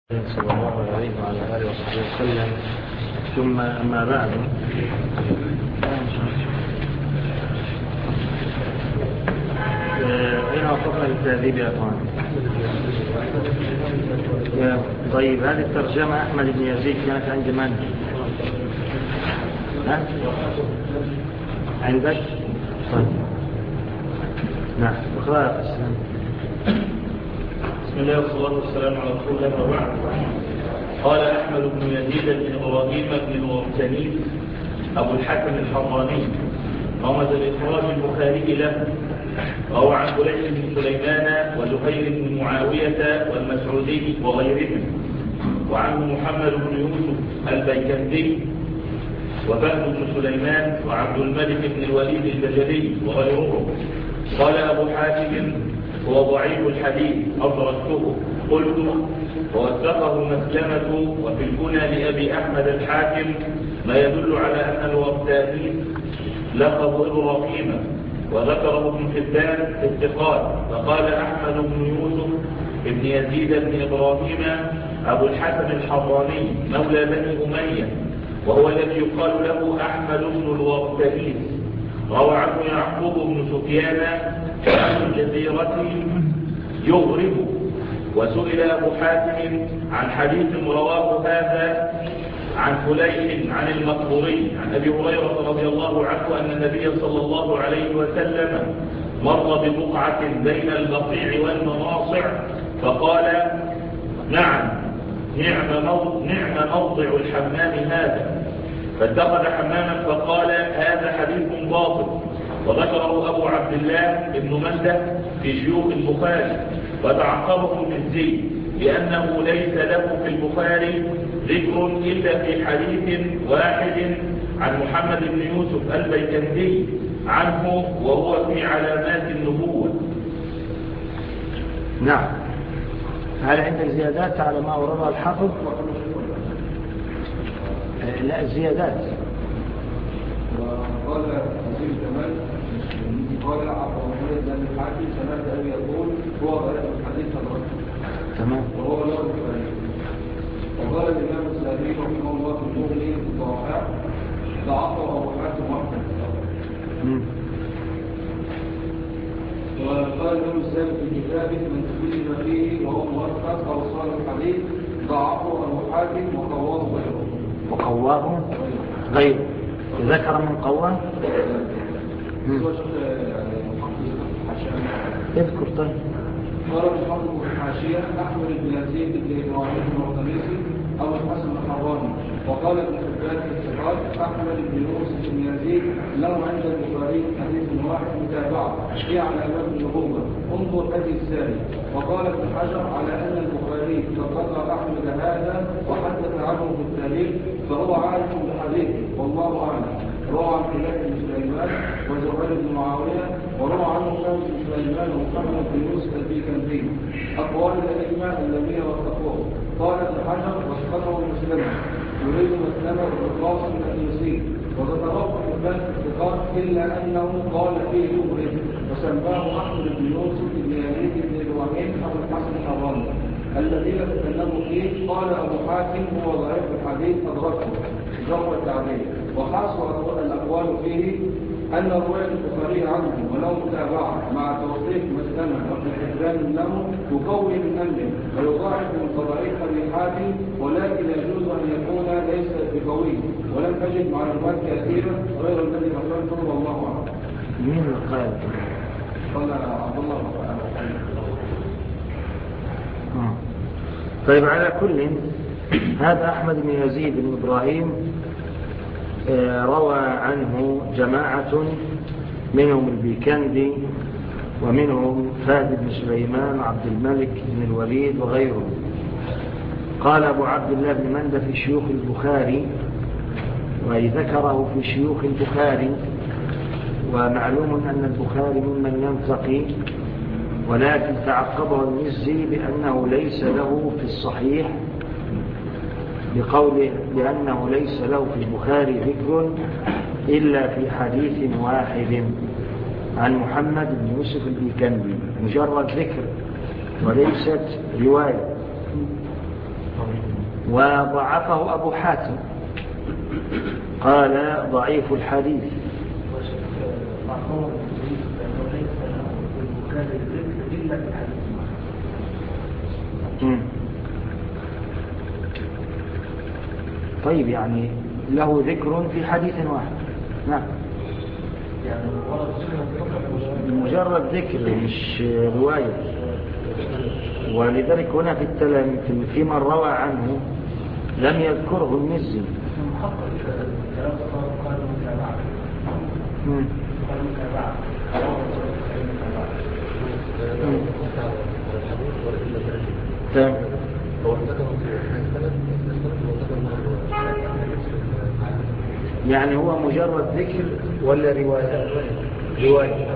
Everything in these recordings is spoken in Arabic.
صلى الله عليه وعلى آله وصحبه وسلم. ثم أما بعد، أين وقفنا التهذيب يا أخوان؟ طيب، هذه الترجمة أحمد بن يزيد كانت عند من؟ عندك؟ طيب، نعم، اقرأ. بسم الله والصلاة والسلام على رسول الله وبعد. قال أحمد بن يزيد بن إبراهيم بن المرتني أبو الحكم الحراني، رمز الإخراج البخاري له، روى عن فليح بن سليمان وزهير بن معاوية والمسعودي وغيرهم، وعن محمد بن يوسف البيكندي وفهد بن سليمان وعبد الملك بن الوليد البجلي وغيرهم. قال أبو حاتم: هو ضعيف الحديث أدركته. قلت: ووثقه مسلمة وفي الكنى لأبي أحمد الحاكم ما يدل على أن الوقتاني لقب إبراهيم، وذكره ابن حبان في الثقات، فقال أحمد بن يوسف بن يزيد بن إبراهيم أبو الحسن الحراني مولى بني أمية، وهو الذي يقال له أحمد بن الوقتاني. روى عنه يعقوب بن سفيان وعن الجزيرة يغرب. وسئل أبو حاتم عن حديث رواه هذا عن فليح عن المقبوري عن أبي هريرة رضي الله عنه أن النبي صلى الله عليه وسلم مر ببقعة بين البقيع والمناصع فقال: نعم موضع الحمام هذا، فاتخذ حماما فقال: هذا حديث باطل. وذكره أبو عبد الله بن منده في شيوخ البخاري، وتعقبه المزي لأنه ليس له في البخاري ذكر إلا في حديث واحد عن محمد بن يوسف البيكندي عنه، وهو في علامات النبوة. نعم. هل عندك زيادات على ما وردها الحافظ؟ لا، زيادات. وقال وزير الجمال قال عبد الرحمن بن الحاكم سمعت أبي يقول هو غير الحديث الرجل. تمام. وهو له الفريق. وقال الإمام السابي رحمه الله في المغني في الضعفاء ضعفه أبو حاتم وحده. وقال الإمام السابي في كتابه من تكلم فيه وهو مؤثر أو صالح الحديث ضعفه أبو حاتم وقواه غيره. وقواه غيره. ذكر من قواه؟ اذكر. طيب. قال المحافظ في الحاشية: أحمد بن يزيد بن إبراهيم المرتنيسي أبو الحسن الحراني. وقال ابن حبان في الثقات: أحمد بن يوسف بن يزيد له عند البخاري حديث واحد متابعة في علامات النبوة، انظر هذه السالي. وقال ابن حجر: على أن البخاري قد ذكر أحمد هذا وحدث عنه في التاريخ فهو عارف بحديثه والله أعلم. روى عن فليح بن سليمان وزهير بن معاوية، وروى عنه فهد بن سليمان ومحمد بن يوسف البيكندي. أقوال الأئمة الذين وثقوه. قال ابن حجر: وثقه مسلمة، يريد مسلمة بالقاسم الأنيسي، وذكره حبان في الثقات إلا أنه قال فيه يغرب، وسماه أحمد بن يوسف بن يزيد بن إبراهيم أبو الحسن الحراني. الذين تكلموا فيه قال أبو حاتم هو ضعيف الحديث أدركه جرى التعبير. وحاصل الأقوال فيه أن رواية البخاري عنه ولو متابعة مع توثيق مسلمة وابن حبان له يقوي من أمره ويضاعف من قضائه أبي حاتم، ولكن يجوز أن يكون ليس بقوي، ولم أجد معلومات كثيرة غير الذي ذكرته والله أعلم. مين القائل؟ قال عبد الله. طيب، على كل هذا أحمد بن يزيد بن إبراهيم روى عنه جماعة، منهم البيكندي ومنهم فهد بن سليمان وعبد الملك بن الوليد وغيرهم. قال أبو عبد الله بن منده في شيوخ البخاري، وأي ذكره في شيوخ البخاري. ومعلوم أن البخاري ممن ينتقي، ولكن تعقبه المزي بأنه ليس له في الصحيح، بقوله لأنه ليس له في البخاري ذكر إلا في حديث واحد عن محمد بن يوسف البيكندي، مجرد ذكر وليست رواية. وضعفه أبو حاتم قال ضعيف الحديث. طيب يعني له ذكر في حديث واحد. نعم مجرد ذكر مش رواية. ولذلك هنا في في من روى عنه لم يذكره المزي. يعني هو مجرد ذكر ولا رواية؟ رواية.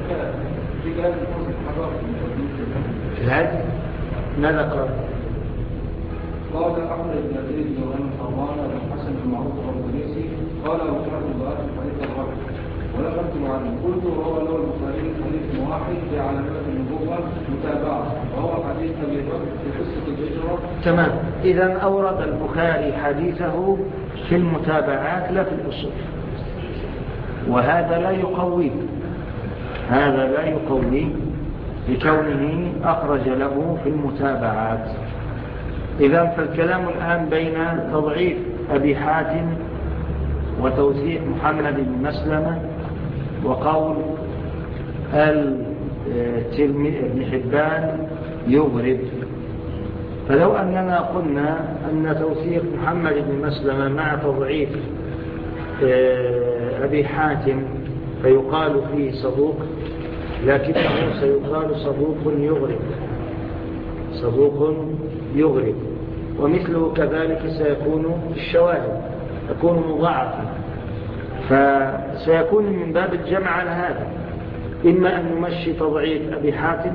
الهدي ماذا قال؟ قال أحمد بن يزيد بن غنم حرمان بن حسن بن معروف الرمضيسي قال وكان ضعيف الحديث الرجل ولم أكتب عنه. قلت وهو له البخاري حديث واحد في علامات النبوة متابعة وهو حديث أبي بكر في قصة الهجرة. تمام. إذا أورد البخاري حديثه في المتابعات لا في الأصول، وهذا لا يقوي، هذا لا يقوي لكونه أخرج له في المتابعات. إذا فالكلام الآن بين تضعيف أبي حاتم وتوثيق محمد بن مسلمة وقول ابن حبان يغرب. فلو أننا قلنا أن توثيق محمد بن مسلمة مع تضعيف أبي حاتم فيقال فيه صدوق، لكنه سيقال صدوق يغرب، صدوق يغرب. ومثله كذلك سيكون الشواهد يكون مضاعفا، فسيكون من باب الجمع على هذا. إما أن نمشي تضعيف أبي حاتم،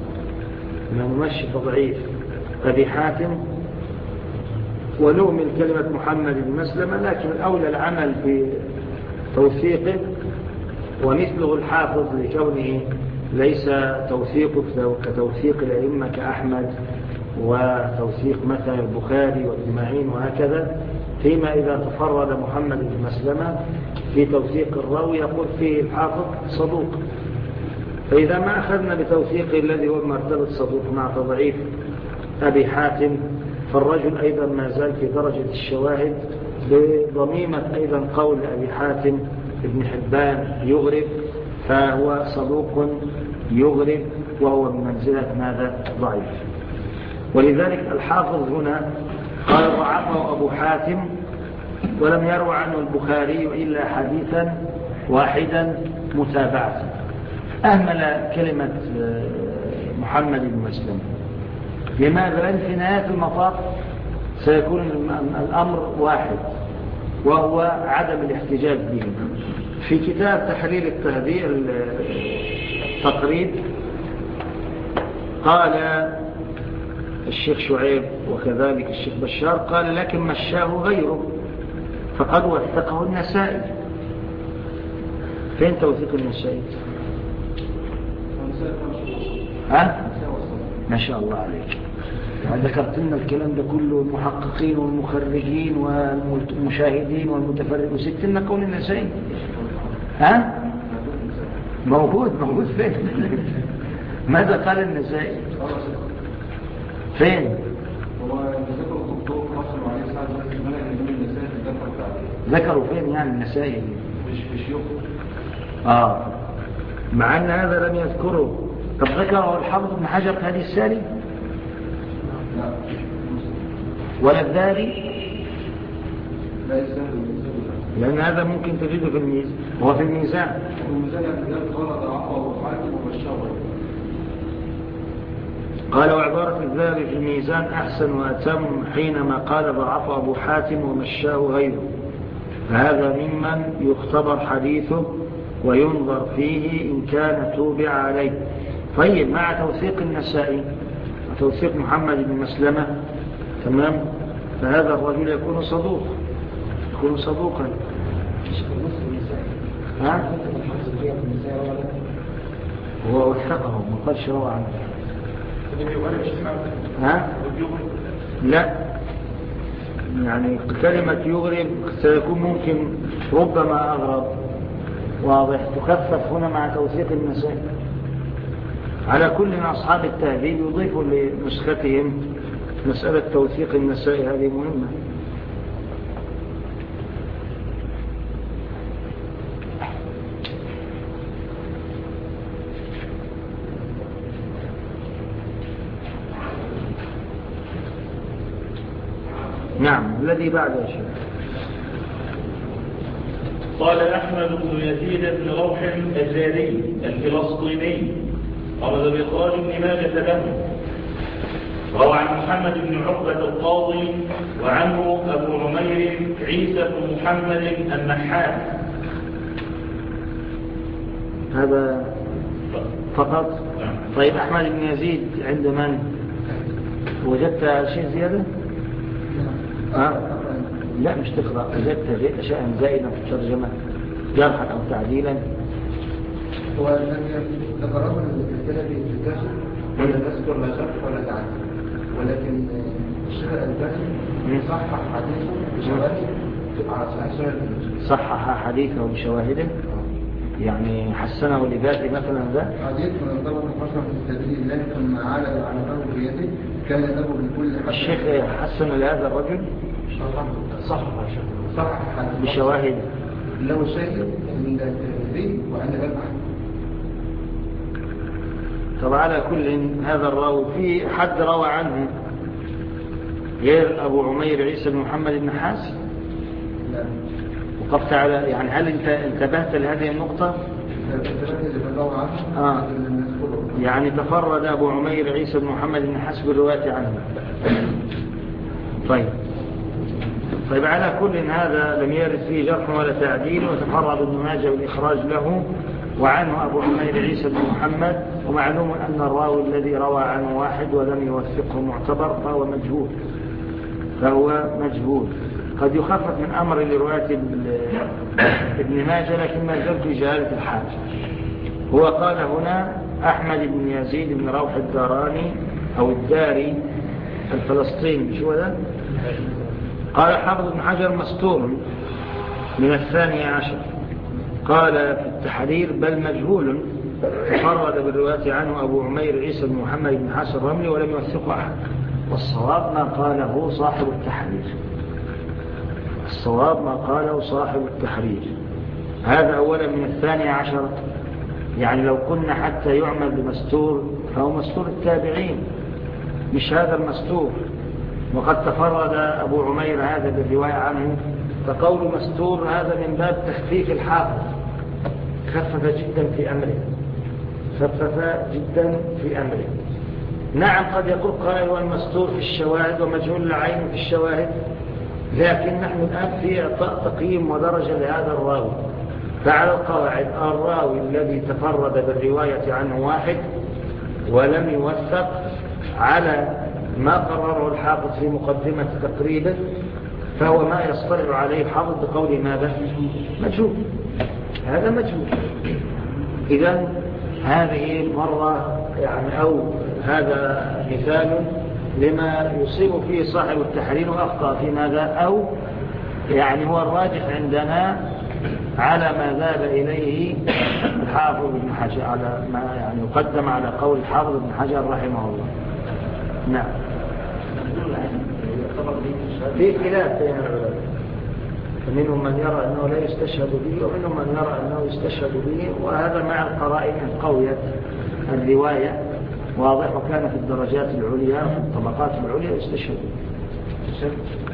ونؤمن كلمة محمد بن مسلمة، لكن الأولى العمل بتوثيقه. ومثله الحافظ لكونه ليس توثيقه كتوثيق الأئمة كأحمد وتوثيق مثلا البخاري والجماعين وهكذا، فيما إذا تفرد محمد بن مسلمة في توثيق الراوي يقول فيه الحافظ صدوق. فإذا ما أخذنا بتوثيقه الذي هو مرتبة صدوق مع تضعيف أبي حاتم، فالرجل أيضا ما زال في درجة الشواهد بضميمة أيضا قول أبي حاتم ابن حبان يغرب، فهو صدوق يغرب وهو بمنزلة ماذا؟ ضعيف. ولذلك الحافظ هنا قال ضعفه أبو حاتم ولم يروى عنه البخاري إلا حديثا واحدا متابعة. أهمل كلمة محمد بن مسلم. لماذا؟ لأن في نهاية المطاف سيكون الأمر واحد، وهو عدم الاحتجاج به. في كتاب تحرير التقريب قال الشيخ شعيب وكذلك الشيخ بشار قال لكن مشاه غيره فقد وثقه النسائي. فين توثيق النسائي؟ ما شاء الله عليك، ذكرت لنا الكلام ده كله، المحققين والمخرجين والمشاهدين والمتفرج، وسبت لنا قول النسائي. موجود فين؟ ماذا قال النسائي؟ فين؟ ذكروا فين يعني النسائي؟ مع أن هذا لم يذكره. طب ذكره الحافظ ابن حجر في هذه السالي ولا الذاري؟ لأن هذا ممكن تجده في الميزان، هو في الميزان. قال وعبارة الذهبي في الميزان أحسن وأتم حينما قال ضعف أبو حاتم ومشاه غيره، فهذا ممن يختبر حديثه وينظر فيه إن كان توبع عليه. طيب مع توثيق النسائي وتوثيق محمد بن مسلمة تمام، فهذا الرجل يكون صدوقا. هو وثقه ما قالش روى عنه. لا يعني كلمة يغرب سيكون ممكن ربما أغرب، واضح، تخفف هنا مع توثيق النسائي. على كل أصحاب التهذيب يضيفوا لنسختهم مسألة توثيق النسائي، هذه مهمة. نعم. الذي بعد يا شيخ. قال أحمد بن يزيد بن روح الجاري الفلسطيني أمر بإخراج ابن ماجة له، روى عن محمد بن عقبة القاضي وعنه أبو عمير عيسى بن محمد النحاس. هذا فقط. طيب أحمد بن يزيد عند من؟ وجدت شيء زيادة؟ لا مش تقرأ. وجدت شيئا زائدا في الترجمة جرحا أو تعديلا؟ هو ذكره الذهبي في الكاشف ولا نذكر لا شرح ولا تعديل، ولكن الشيخ الألباني صحح حديثه بشواهد على صحيح سنن ابن ماجه. صحح حديثه بشواهده، يعني حسنه لذاته مثلا. ذا حديث من ضبط الحسن في التدليل، لكن ما عاد على له بيده كان له بكل حديث. الشيخ حسن لهذا الرجل صحح حديث بشواهد له شاهد عند الترمذي وعند الإمام أحمد. طبعا على كل هذا الراوي في حد روى عنه غير أبو عمير عيسى بن محمد النحاس؟ لا. وقفت على يعني هل انت انتبهت لهذه النقطة؟ يعني تفرد أبو عمير عيسى بن محمد النحاس بالرواية عنه. طيب على كل هذا لم يرد فيه جرح ولا تعديل، وتفرد ابن ماجه بالإخراج له وعنه أبو عمير عيسى بن محمد. ومعلوم أن الراوي الذي روى عنه واحد ولم يوثقه معتبر فهو مجهول. قد يخفف من أمر لرواية ابن ماجه، لكن ما زال في جهالة الحال. هو قال هنا أحمد بن يزيد بن روح الداراني أو الداري الفلسطيني، شو هذا؟ قال حافظ بن حجر مستور من 12. قال في التحرير بل مجهول، تفرد بالرواية عنه أبو عمير عيسى بن محمد بن حسن الرملي ولم يوثقه أحد. والصواب ما قاله صاحب التحرير. هذا أولا من 12. يعني لو كنا حتى يعمل بمستور فهو مستور التابعين، مش هذا المستور. وقد تفرد أبو عمير هذا بالرواية عنه، فقول مستور هذا من باب تخفيف الحافظ، خفف جدا في أمره. نعم قد يقول قائل والمستور في الشواهد ومجهول العين في الشواهد، لكن نحن الآن في إعطاء تقييم ودرجة لهذا الراوي. فعلى القواعد الراوي الذي تفرد بالرواية عنه واحد ولم يوثق على ما قرره الحافظ في مقدمة تقريبه، فهو ما يصطلح عليه الحافظ بقول ماذا؟ مجهول. هذا مجهول. إذن هذه مرة يعني أو هذا مثال لما يصيب فيه صاحب التحرير وأخطأ في ماذا، أو يعني هو الراجح عندنا على ما ذهب إليه الحافظ ابن حجر، على ما يعني يقدم على قول الحافظ ابن حجر رحمه الله. نعم. في خلاف بين العلماء، فمنهم من يرى أنه لا يستشهد به ومنهم من يرى أنه يستشهد به، وهذا مع القرائن قوية الرواية واضح، وكان في الدرجات العليا في الطبقات العليا يستشهد به.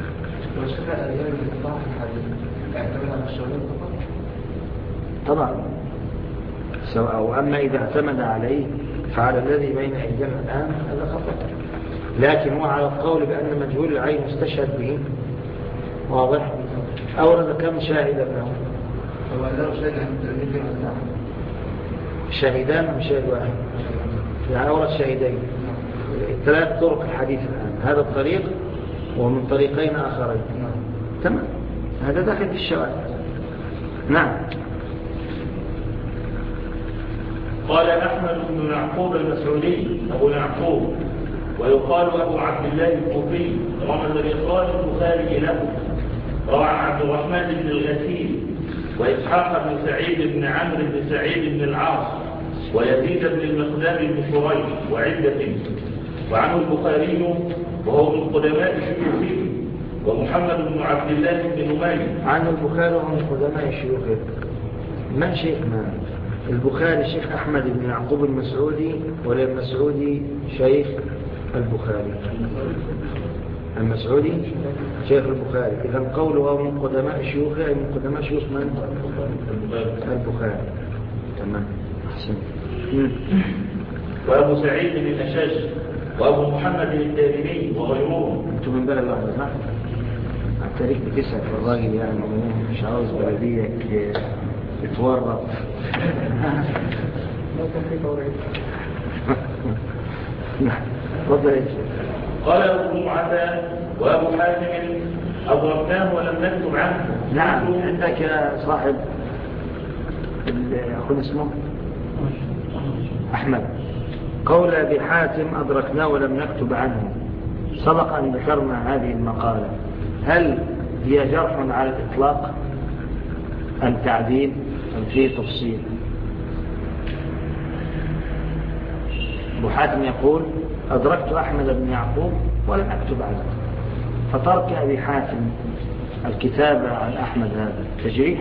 طبعا سواء، وأما إذا اعتمد عليه فعلى الذي بين أيدينا الآن هذا خطأ، لكن هو على القول بأن مجهول العين يستشهد به واضح. أورد كم شاهدا له؟ هو له شاهد عن الترمذي شاهدان أم شاهد واحد؟ يعني أورد شاهدين، 3 طرق الحديث الآن، هذا الطريق ومن طريقين آخرين. تمام، هذا داخل في الشواهد. نعم. قال أحمد بن يعقوب المسعودي أبو يعقوب ويقال أبو عبد الله الكوفي رمز لإخراج البخاري له. روى عبد الرحمن بن الغسيل وإسحاق بن سعيد بن عمرو بن سعيد بن العاص ويزيد بن المقدام بن شريح وعدة، وعنه البخاري وهو من قدماء شيوخه، ومحمد بن عبد الله بن نمير. عن البخاري وهو من قدماء شيوخه. من شيخنا البخاري؟ شيخ أحمد بن يعقوب المسعودي، ولا المسعودي شيخ البخاري؟ المسعودي شيخ البخاري. إذن قوله من قدماء شيوخه أي من قدماء شيوخ من؟ البخاري. تمام، أحسن. وأبو سعيد بن الأشج وأبو محمد الدارمي وغيرهم. أنتم من بلد واحدة صح؟ التاريخ بتسعة الراجل يعني مش عاوز بلدية يتورط. قال أبو جمعة وأبو حاتم أضربناه ولم نكتب عنه. نعم، عندك صاحب أخونا اسمه أحمد. قول أبي حاتم أدركناه ولم نكتب عنه، سبق أن ذكرنا هذه المقالة. هل هي جرح على الإطلاق أم تعديل أم فيه تفصيل؟ أبو حاتم يقول أدركت أحمد بن يعقوب ولم أكتب عنه، فترك أبي حاتم الكتابة عن أحمد هذا تجريح؟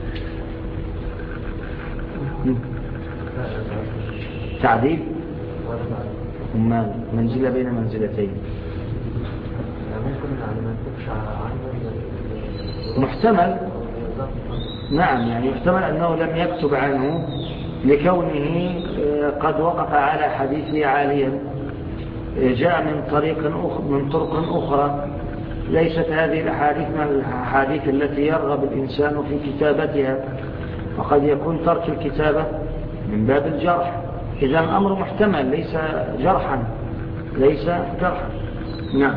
تعديل؟ منزلة بين منزلتين. محتمل، نعم، يعني يحتمل أنه لم يكتب عنه لكونه قد وقف على حديثه عاليا، جاء من طرق أخرى ليست هذه الأحاديث من الأحاديث التي يرغب الإنسان في كتابتها، وقد يكون ترك الكتابة من باب الجرح. إذا الأمر محتمل، ليس جرحا. نعم.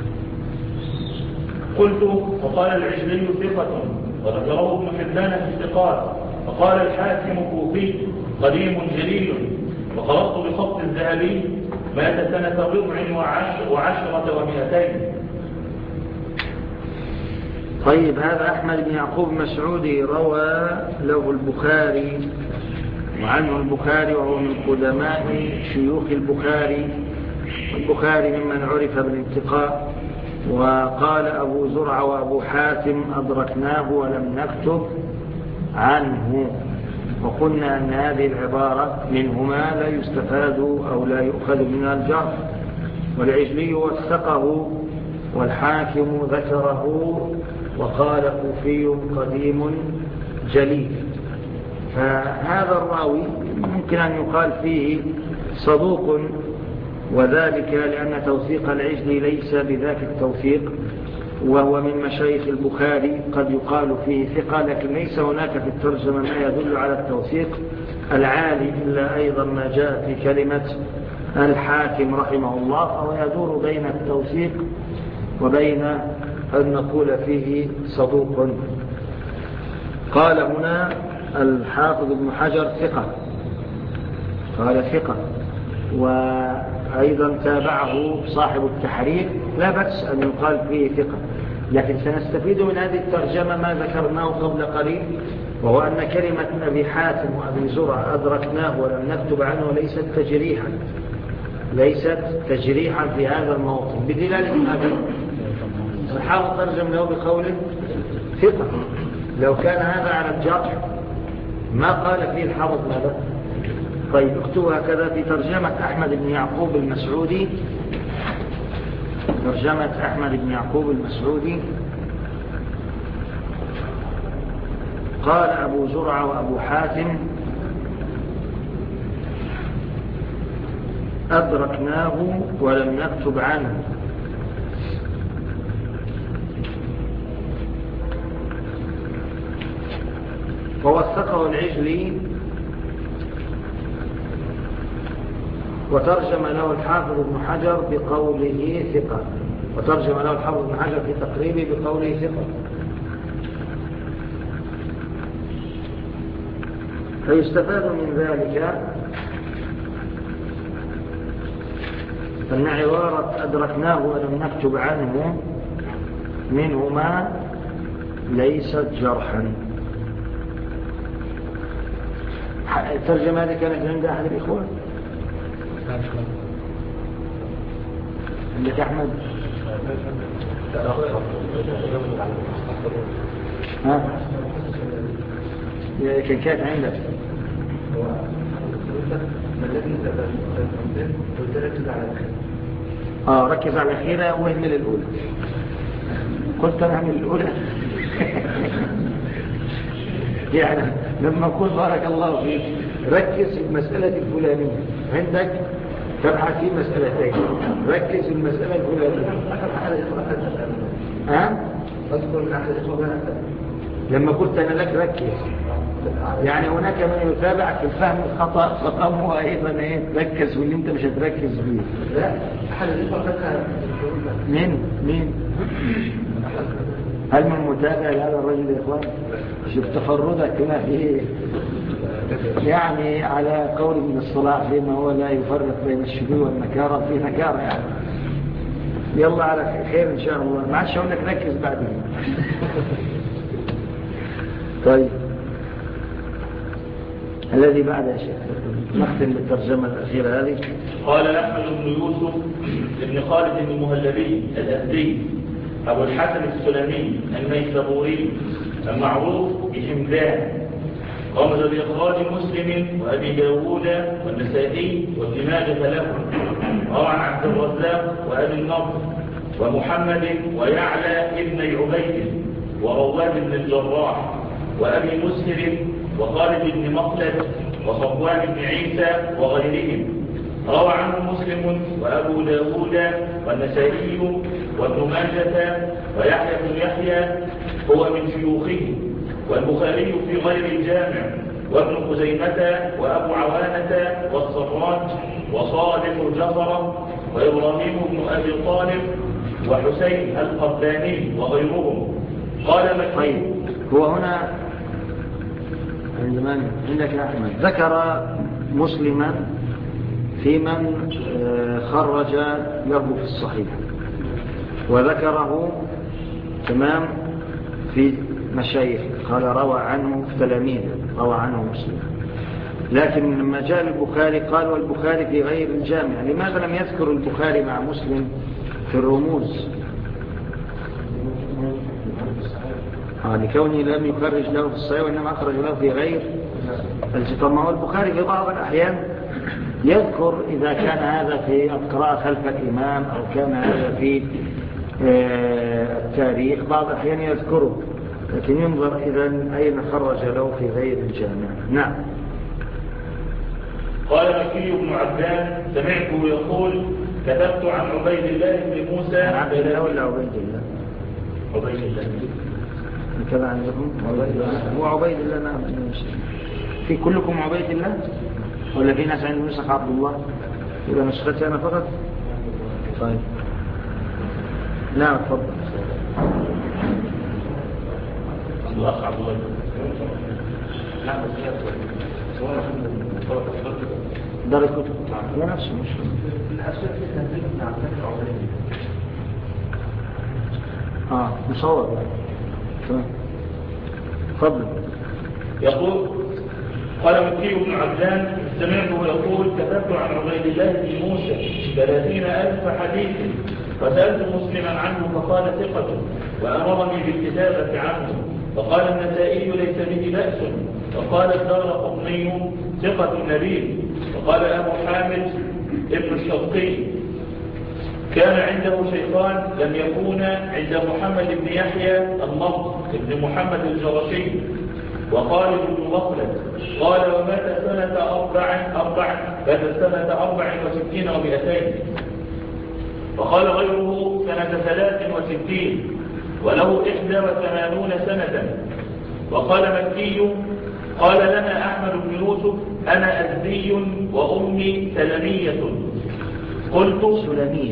قلت وقال العجلي ثقة، وذكره ابن حبان في الثقات، وقال الحاكم كوفي قديم جليل، وقرأت بخط الذهبي مات سنة 14 و200. طيب، هذا أحمد بن يعقوب مسعودي روى له البخاري وعنه البخاري، وهو من قدماء شيوخ البخاري، البخاري ممن عرف بالانتقاء. وقال أبو زرع وأبو حاتم أدركناه ولم نكتب عنه، وقلنا أن هذه العبارة منهما لا يستفاد أو لا يؤخذ منها الجرح. والعجلي وثقه، والحاكم ذكره، وقال كوفي قديم جليل. فهذا الراوي ممكن أن يقال فيه صدوق، وذلك لأن توثيق العجلي ليس بذاك التوثيق، وهو من مشايخ البخاري، قد يقال فيه ثقة، لكن ليس هناك في الترجمة ما يدل على التوثيق العالي، إلا أيضا ما جاء في كلمة الحاكم رحمه الله، فهو يدور بين التوثيق وبين أن نقول فيه صدوق. قال هنا الحافظ ابن حجر ثقة، قال ثقة، وأيضا تابعه صاحب التحرير، لا بأس أن يقال فيه ثقة. لكن سنستفيد من هذه الترجمة ما ذكرناه قبل قليل، وهو أن كلمة أبي حاتم وأبي زرع أدركناه ولم نكتب عنه ليست تجريحا في هذا الموطن، بدلالة هذا الحافظ ترجم له بقوله ثقة. لو كان هذا على الجرح ما قال فيه الحافظ ماذا؟ طيب، اكتبوا هكذا في ترجمة أحمد بن يعقوب المسعودي، ترجمة أحمد بن يعقوب المسعودي. قال أبو زرع وأبو حاتم أدركناه ولم نكتب عنه، ووثقه العجلي، وترجم له الحافظ ابن حجر بقوله ثقة، وترجم له الحافظ ابن حجر في تقريبه بقوله ثقة. فيستفاد من ذلك فإن عبارة أدركناه ولم نكتب عنه منهما ليست جرحا. الترجمة هذه كانت عند أحد الإخوان عندك أحمد؟ ها؟ كانت عندك ركز على الأخيرة واهمل الأولى. قلت أنا أهمل الأولى يعني لما أقول بارك الله فيك ركز في المسألة الفلانية عندك تبحث في مسألتين، ركز في المسألة الفلانية. أذكر من أحد الإخوة لما قلت أنا لك ركز، يعني هناك من يتابعك في الفهم الخطأ فقاموا أيضا ركز واللي أنت مش هتركز فيه. لا أحد الإخوة فتها مين؟ هل من متابع لهذا الرجل يا إخوان؟ شوف تفردك ما فيه، يعني على قول ابن الصلاح فيما هو لا يفرق بين الشذوذ والنكارة في نكارة يعني. يلا على خير إن شاء الله، ما عادش أقول لك ركز بعدين. طيب الذي بعد يا شيخ نختم بالترجمة الأخيرة هذه. قال أحمد بن يوسف بن خالد المهلبي الأزدي أبو الحسن السلمي النيسابوري المعروف بحمدان، رمز بإخراج مسلم وأبي داود والنسائي وابن ماجه له، روى عن عبد الرزاق وأبي النضر ومحمد ويعلى ابن عبيد ورواد بن الجراح وأبي مسهر وخالد بن مخلد وصفوان بن عيسى وغيرهم، روى عنه مسلم وأبو داود والنسائي وابن ماجة ويحيى بن يحيى هو من شيوخه، والبخاري في غير الجامع، وابن خزيمة وأبو عوانة والصراج وصالح الجزرة وإبراهيم بن أبي طالب وحسين القباني وغيرهم. قال طيب هو هنا عندك يا أحمد ذكر مسلما في من خرج له في الصحيح، وذكره تمام في مشايخ قال روى عنه تلاميذ روى عنه مسلم، لكن لما جاء البخاري قال والبخاري في غير الجامع. لماذا لم يذكر البخاري مع مسلم في الرموز؟ لكونه لم يخرج له في الصحيح وإنما أخرج له في غير الجامع. طب ما هو البخاري في بعض الأحيان يذكر إذا كان هذا في القراءة خلف الإمام أو كان هذا في التاريخ بعض الأحيان يذكره، لكن ينظر إذن أين خرج له في غير الجامع. نعم. قال مكي بن عبدان سمعته يقول كتبت عن عبيد الله بن موسى. عبد الله ولا عبيد الله؟ عبيد الله كذا عندكم عبيد الله. هو عبيد الله. نعم. في كلكم عبيد الله ولا في ناس عندهم نسخ عبد الله؟ إذا نسختي أنا فقط. طيب نعم تفضل. الأخ عبد الله. نعم دار الكتب لا نفسه مش الأشياء في تنزيل ابن عباس عبيد مصور تمام. تفضل. يقول قال مكي بن عبدان سمعته يقول كتبت عن عبيد الله بن موسى 30,000 حديث فسألت مسلما عنه فقال ثقة وأمرني بالكتابة عنه، فقال النسائي ليس به بأس، وقال الدارقطني ثقة نبيل، وقال أبو حامد ابن الشرقي كان عنده شيخان لم يكونا عند محمد بن يحيى النضر بن محمد الجرشي وخالد بن مخلد، قال ومات سنة 64 و200، وقال غيره سنة 63 وله 81 سنة. وقال مكي قال لنا أحمد بن يوسف أنا أزدي وأمي سلمية. قلت سلمية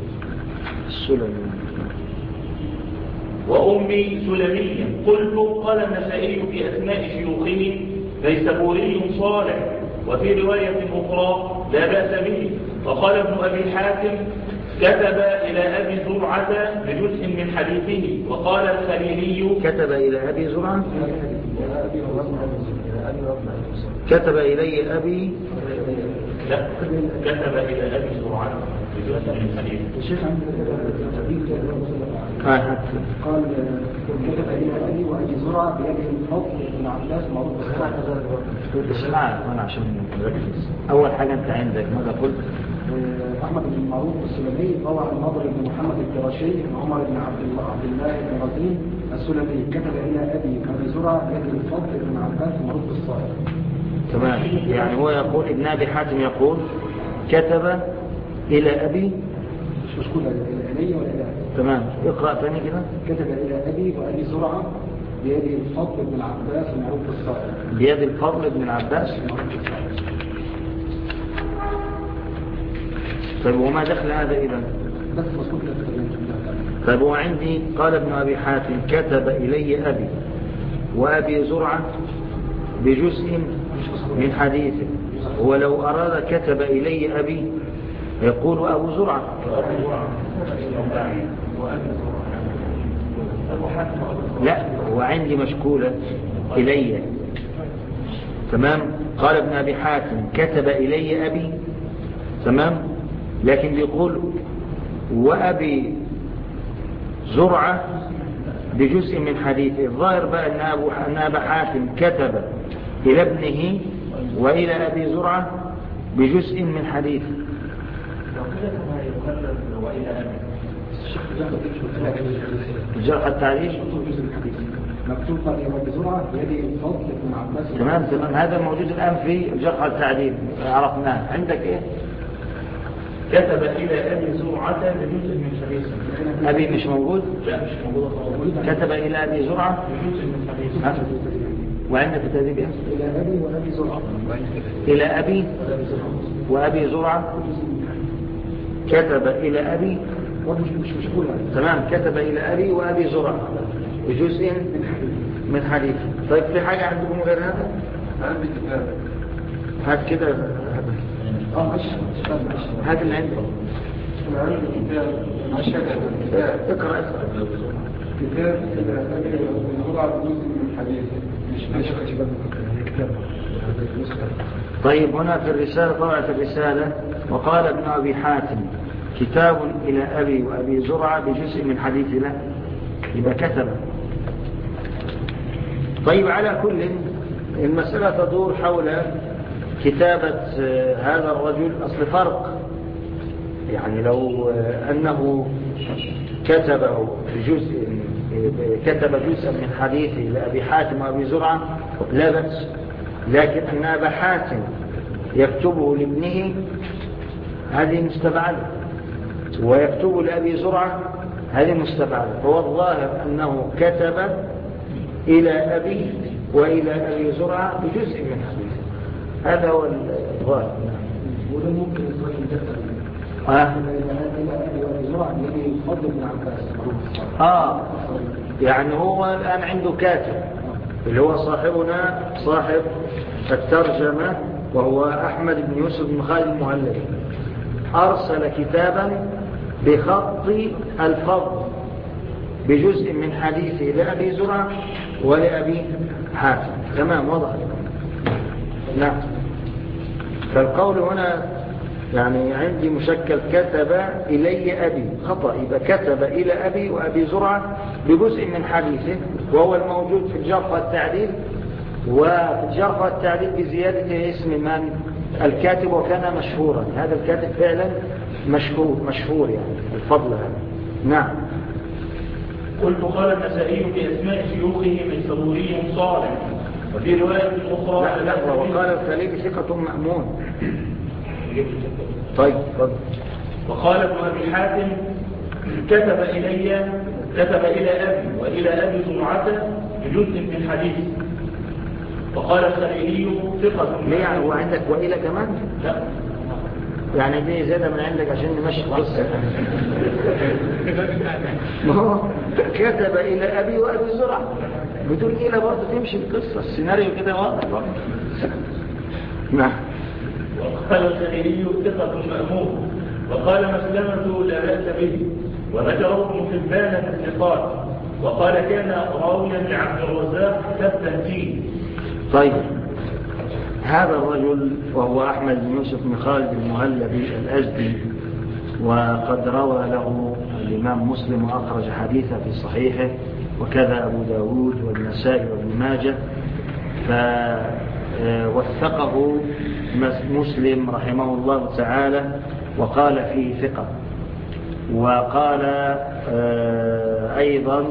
وأمي سلمية. قلت قال النسائي في أسماء شيوخه نيسابوري صالح، وفي رواية أخرى لا بأس به، وقال ابن أبي حاتم كتب إلى أبي زرعة بجزء من حديثه. وقال الخليلي كتب إلى أبي زرعة كتب إلي أبي لا كتب إلى أبي زرعة بجزء من حديثه. الشيخ قال كتب إلى أبي وأبي زرعة بيد الفضل بن عباس معروف اسمع وانا عشان نركز. اول حاجه انت عندك ماذا قلت؟ احمد بن معروف السلمي روى عن النضر بن محمد القرشي عن عمر بن عبد الله بن رزين السلمي كتب الى ابي زرعه بيد الفضل بن عباس معروف الصائغ. تمام. يعني هو يقول ابن ابي حاتم يقول كتب الى ابي مش مشكوله الى ولا الى. تمام. اقرا ثاني كده. كتب الى ابي وابي زرعه بيد الفضل بن عباس معروف الصائغ. بيد الفضل بن عباس. طيب وما دخل هذا إذا؟ طيب هو عندي قال ابن أبي حاتم كتب إلي أبي وأبي زرعة بجزء من حديثه. ولو أراد كتب إلي أبي يقول أبو زرعة. لا هو عندي مشكولة إلي. تمام. قال ابن أبي حاتم كتب إلي أبي. تمام. لكن بيقول وأبي زرعة بجزء من حديثه. الظاهر بقى أن أبا حاتم كتب إلى ابنه وإلى أبي زرعة بجزء من حديثه. لو كده كما يقرر وإلى أبي الجرح التعديل مكتوب أبي زرعة بيد الفضل بن عباس. تمام. هذا موجود الآن في الجرح التعديل عرفناه. عندك إيه؟ كتب إلى أبي زرعة بجزء من حديثه. أبي مش موجود؟ لا مش موجود. كتب إلى أبي زرعة بجزء من حديثه. وعندك التهذيب إيه؟ إلى أبي وأبي زرعة. إلى أبي وأبي زرعة كتب إلى أبي مش مشكولة. تمام. كتب إلى أبي وأبي زرعة بجزء من حديثه. طيب في حاجة عندكم غير هذا؟ عندي كتاب. هات كده. هات اللي عندك. اقرأ كتاب الوضع بجزء من حديثه. طيب هنا في الرسالة طبعة الرسالة وقال ابن أبي حاتم كتاب إلى أبي وأبي زرعة بجزء من حديث له. يبقى كتب. طيب على كل المسألة تدور حول كتابة هذا الرجل. أصل فرق يعني لو أنه كتب جزءا من حديثه لأبي حاتم وأبي زرعة لا بأس. لكن أن أبا حاتم يكتبه لابنه هذه مستبعدة ويكتبه لأبي زرعة هذه مستبعدة. هو الظاهر أنه كتب إلى أبي وإلى أبي زرعة بجزء من حديثه. هذا هو الظاهر. وده ممكن يصير يعني هو الآن عنده كاتب اللي هو صاحبنا صاحب الترجمة وهو أحمد بن يوسف بن خالد المهلبي أرسل كتابا بخط الفضل بجزء من حديثه لأبي زرعة ولأبي حاتم. تمام. وضع. نعم. فالقول هنا يعني عندي مشكل كتب إلي أبي خطأ. يبقى كتب إلى أبي وأبي زرعة بجزء من حديثه وهو الموجود في الجرح والتعديل. وفي الجرح والتعديل بزيادة اسم من الكاتب وكان مشهورا. هذا الكاتب فعلا مشهور يعني الفضل هذا. نعم. قلت قال النسائي في أسماء شيوخه ميسروري صالح. وفي رواية أخرى لا وقال الخليل ثقة مأمون. طيب فضل. وقال ابن أبي حاتم كتب إلى أبي وإلى أبي زرعة بجزء من حديث. وقال الخليلي ثقة. ليه يعني هو عندك وإلى كمان؟ لا يعني دي زيادة من عندك عشان نمشي القصة. ما هو كتب إلى أبي وأبي زرعة بدون إلى برضه تمشي القصة. السيناريو كده واضح برضه. نعم. وقال الخليلي ثقة مأمون، وقال مسلمة لا بأس به، وذكره ابن حبان في الثقات، وقال كان راويا لعبد الرزاق ثبتا فيه. طيب، هذا الرجل وهو أحمد بن يوسف بن خالد المهلبي الأزدي، وقد روى له الإمام مسلم وأخرج حديثه في صحيحه، وكذا أبو داود والنسائي وابن ماجه، فوثقه مسلم رحمه الله تعالى وقال فيه ثقة. وقال أيضا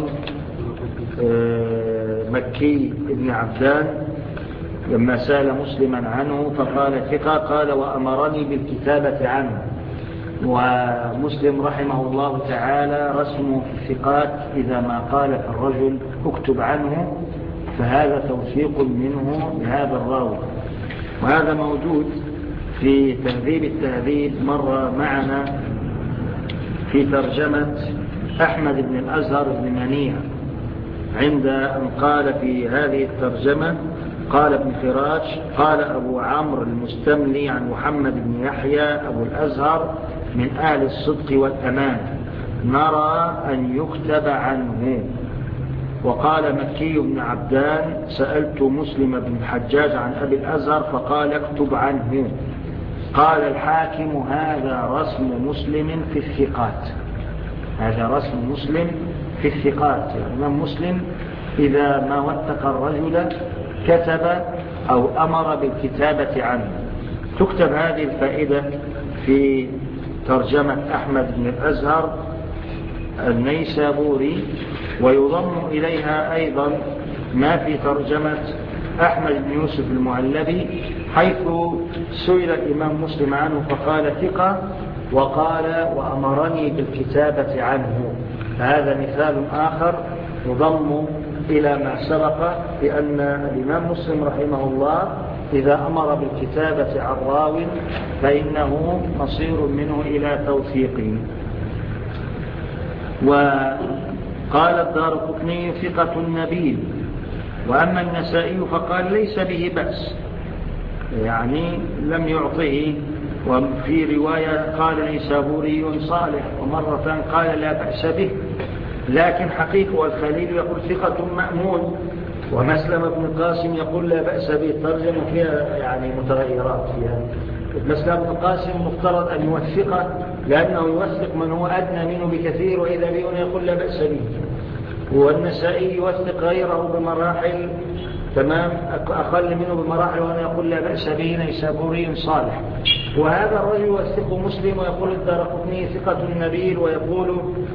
مكي بن عبدان لما سأل مسلما عنه فقال ثقة، قال وأمرني بالكتابة عنه. ومسلم رحمه الله تعالى رسمه في الثقات إذا ما قال الرجل اكتب عنه فهذا توثيق منه لهذا الراوي، وهذا موجود في تهذيب التهذيب. مر معنا في ترجمة أحمد بن الأزهر بن منيع، عند أن قال في هذه الترجمة قال ابن فراش قال أبو عمرو المستملي عن محمد بن يحيى أبو الأزهر من أهل الصدق والأمان، نرى أن يكتب عنه. وقال مكي بن عبدان سألت مسلم بن الحجاج عن أبي الأزهر فقال اكتب عنه. قال الحاكم هذا رسم مسلم في الثقات، هذا رسم مسلم في الثقات. يعني مسلم إذا ما وثق الرجل كتب أو أمر بالكتابة عنه. تكتب هذه الفائدة في ترجمة أحمد بن الأزهر النيسابوري، ويضم إليها أيضا ما في ترجمة أحمد بن يوسف المهلبي، حيث سئل الإمام مسلم عنه فقال ثقة، وقال وأمرني بالكتابة عنه. فهذا مثال آخر يضم إلى ما سبق، بأن الإمام مسلم رحمه الله إذا أمر بالكتابة عن راو فإنه مصير منه إلى توثيقه. وقال الدارقطني ثقة نبيل، وأما النسائي فقال ليس به بأس، يعني لم يعطه. وفي رواية قال نيسابوري صالح، ومرة قال لا بأس به، لكن حقيقة والخليل يقول ثقة مأمون، ومسلم بن قاسم يقول لا بأس به. الترجمة فيها يعني متغيرات فيها. مسلم بن قاسم مفترض أن يوثقه لأنه يوثق من هو أدنى منه بكثير، وإذا به يقول لا بأس به. والنسائي يوثق غيره بمراحل تمام أقل منه بمراحل، وأنا يقول لا بأس به نيسابوري صالح. وهذا الرجل يوثق مسلم، ويقول الدارقطني ثقة نبيل، ويقول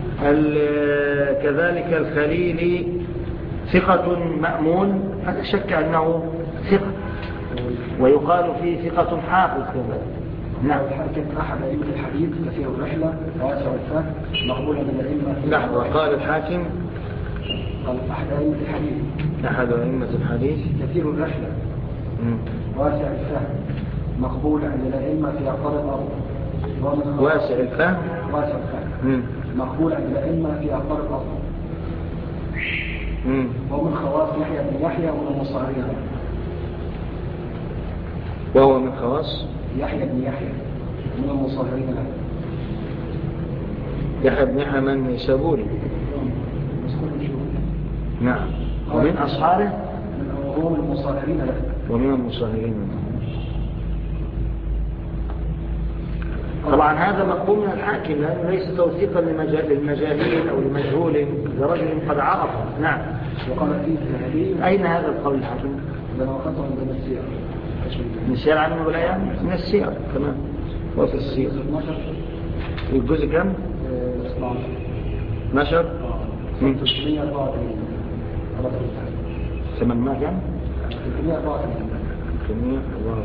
كذلك الخليلي ثقة مأمون، فلا شك أنه ثقة، ويقال فيه ثقة حافظ كذلك. نعم. الحاكم أحد أئمة الحديث كثير الرحلة واسع الفهم مقبول من الأئمة. نعم. وقال الحاكم أحد أئمة الحديث، أحد أئمة الحديث كثير الرحلة واسع الفهم مقبول عند الأئمة في أقطار الأرض. واسع الفهم واسع الفهم مقبول عند الأئمة في أقطار الأرض. ومن خواص يحيى بن يحيى ومن المصارين. وهو من خواص يحيى بن يحيى من المصارين له. يحيى بن يحيى من نيسابوري. نعم. ومن أصحابه ومن المصارين له. ومن المصارين. طبعا هذا مقبول من الحاكم، لأنه ليس توثيقا للمجاهيل أو لمجهول لرجل قد عرفه. نعم. وقال فيه الذهبي. أين هذا القول الحاكم؟ لما وقفه من السير. من السير عنه بالأيام؟ من السير تمام. وفي السير الجزء كم؟ 12 من 384 800 كم؟ 384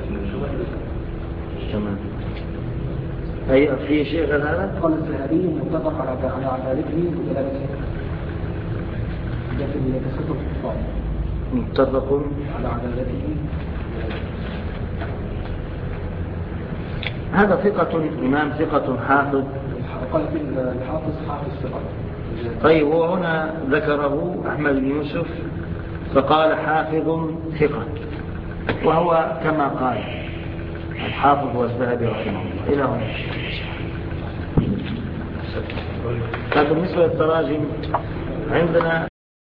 تمام. أي في شيء غير هذا؟ قال الذهبي متفق على عدالته ودلالته. متفق على عدالته. هذا ثقة إمام ثقة حافظ. قال في الحافظ حافظ ثقة. طيب، وهنا ذكره أحمد بن يوسف فقال حافظ ثقة، وهو كما قال. الحافظ والذهبي رحمه الله. إلى هنا. بالنسبة للتراجم عندنا